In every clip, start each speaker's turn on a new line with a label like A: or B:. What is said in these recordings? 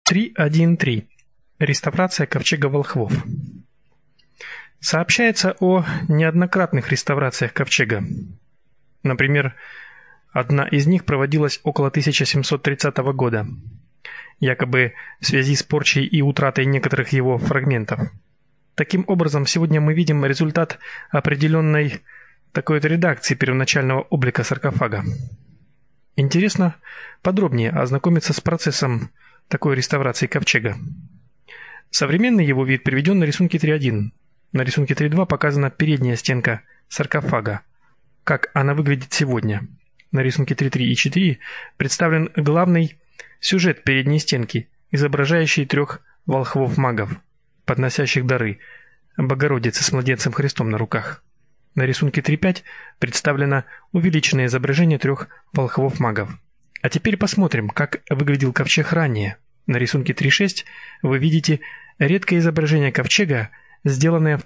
A: 3.1.3. Реставрация ковчега волхвов. Сообщается о неоднократных реставрациях ковчега. Например, одна из них проводилась около 1730 года, якобы в связи с порчей и утратой некоторых его фрагментов. Таким образом, сегодня мы видим результат определенной такой-то редакции первоначального облика саркофага. Интересно подробнее ознакомиться с процессом такой реставрации ковчега. Современный его вид приведен на рисунке 3.1. На рисунке 3.2 показана передняя стенка саркофага, как она выглядит сегодня. На рисунке 3.3 и 4 представлен главный сюжет передней стенки, изображающий 3 волхвов-магов, подносящих дары Богородице с младенцем Христом на руках. На рисунке 3.5 представлено увеличенное изображение 3 волхвов-магов. А теперь посмотрим, как выглядел ковчег ранее. На рисунке 3.6 вы видите редкое изображение ковчега, сделанное в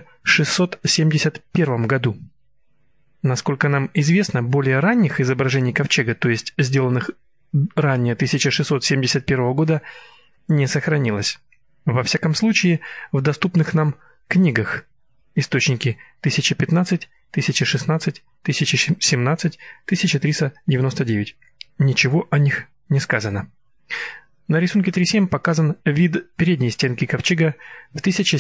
A: 1671 году. Насколько нам известно, более ранних изображений ковчега, то есть сделанных ранее 1671 года, не сохранилось. Во всяком случае, в доступных нам книгах. Источники 1015, 1016, 1017, 1399. Ничего о них не сказано. На рисунке 3.7 показан вид передней стенки ковчега в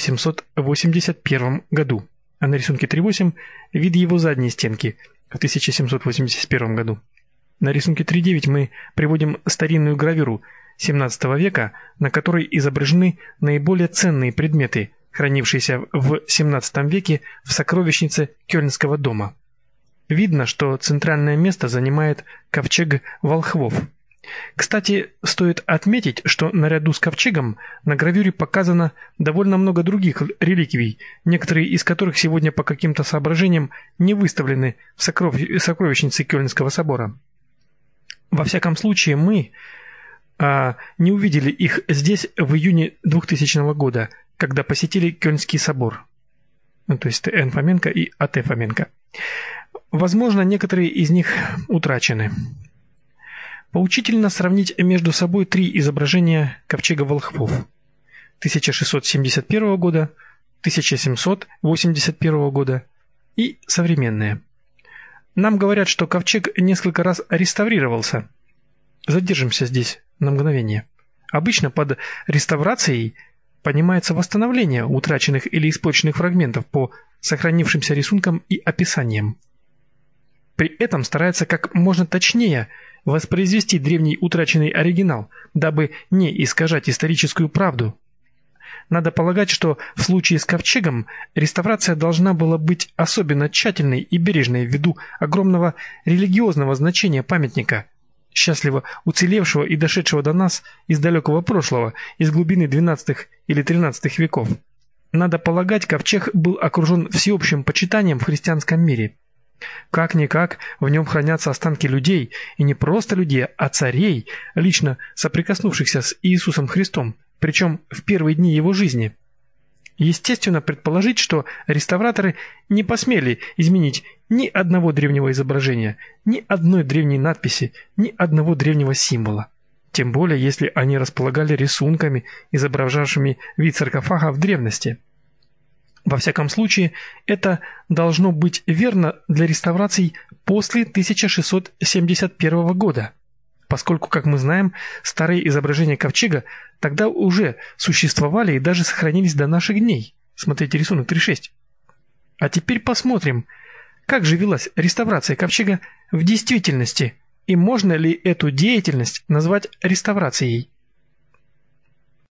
A: 1781 году, а на рисунке 3.8 вид его задней стенки в 1781 году. На рисунке 3.9 мы приводим старинную гравюру XVII века, на которой изображены наиболее ценные предметы, хранившиеся в XVII веке в сокровищнице Кёльнского дома. Видно, что центральное место занимает ковчег волхвов. Кстати, стоит отметить, что наряду с ковчегом на гравюре показано довольно много других реликвий, некоторые из которых сегодня по каким-то соображениям не выставлены в сокровищнице Кёльнского собора. Во всяком случае, мы не увидели их здесь в июне 2000 года, когда посетили Кёльнский собор. То есть Н. Фоменко и А.Т. Фоменко. Возможно, некоторые из них утрачены. Поучительно сравнить между собой 3 изображения ковчега волхвов 1671 года, 1781 года и современные. Нам говорят, что ковчег несколько раз реставрировался. Задержимся здесь на мгновение. Обычно под реставрацией понимается восстановление утраченных или испорченных фрагментов по сохранившимся рисункам и описаниям. При этом старается как можно точнее воспроизвести древний утраченный оригинал, дабы не искажать историческую правду. Надо полагать, что в случае с ковчегом реставрация должна была быть особенно тщательной и бережной ввиду огромного религиозного значения памятника, счастливо уцелевшего и дошедшего до нас из далекого прошлого, из глубины XII или XIII веков. Надо полагать, ковчег был окружен всеобщим почитанием в христианском мире. Как-никак в нем хранятся останки людей, и не просто людей, а царей, лично соприкоснувшихся с Иисусом Христом, причем в первые дни его жизни. Естественно предположить, что реставраторы не посмели изменить ни одного древнего изображения, ни одной древней надписи, ни одного древнего символа. Тем более, если они располагали рисунками, изображавшими вид саркофага в древности. Во всяком случае, это должно быть верно для реставраций после 1671 года, поскольку, как мы знаем, старые изображения ковчега тогда уже существовали и даже сохранились до наших дней. Смотрите рисунок 3.6. А теперь посмотрим, как же велась реставрация ковчега в действительности, и можно ли эту деятельность назвать реставрацией.